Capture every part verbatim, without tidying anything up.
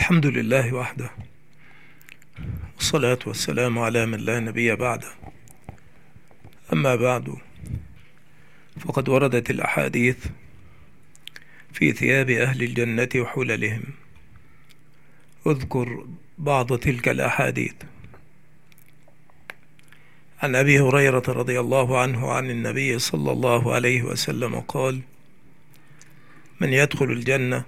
الحمد لله وحده، والصلاة والسلام على من لا نبي بعده. أما بعد، فقد وردت الأحاديث في ثياب أهل الجنة وحللهم. أذكر بعض تلك الأحاديث. عن أبي هريرة رضي الله عنه عن النبي صلى الله عليه وسلم قال: من يدخل الجنة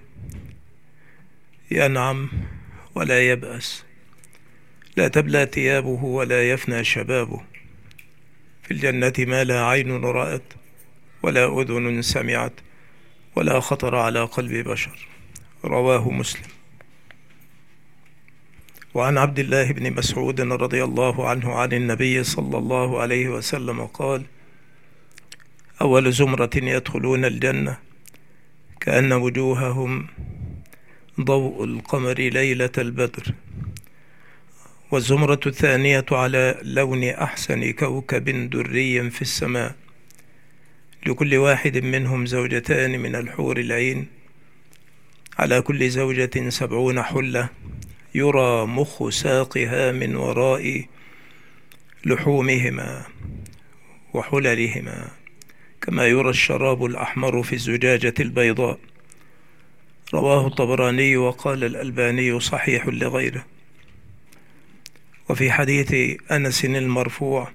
ينعم ولا يبأس، لا تبلى ثيابه ولا يفنى شبابه، في الجنة ما لا عين رأت ولا أذن سمعت ولا خطر على قلب بشر. رواه مسلم. وعن عبد الله بن مسعود رضي الله عنه عن النبي صلى الله عليه وسلم قال: أول زمرة يدخلون الجنة كأن وجوههم ضوء القمر ليلة البدر، والزمرة الثانية على لون أحسن كوكب دري في السماء، لكل واحد منهم زوجتان من الحور العين، على كل زوجة سبعون حلة، يرى مخ ساقها من وراء لحومهما وحللهما، كما يرى الشراب الأحمر في الزجاجة البيضاء. رواه الطبراني وقال الألباني صحيح لغيره. وفي حديث أنس المرفوع: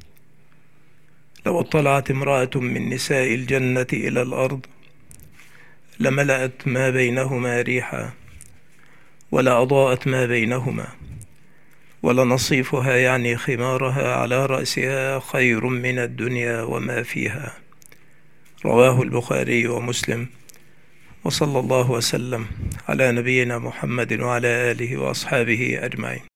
لو اطلعت امرأة من نساء الجنة إلى الأرض لملأت ما بينهما ريحا، ولا أضاءت ما بينهما، ولنصيفها يعني خمارها على رأسها خير من الدنيا وما فيها. رواه البخاري ومسلم. وصلى الله وسلم على نبينا محمد وعلى آله وأصحابه أجمعين.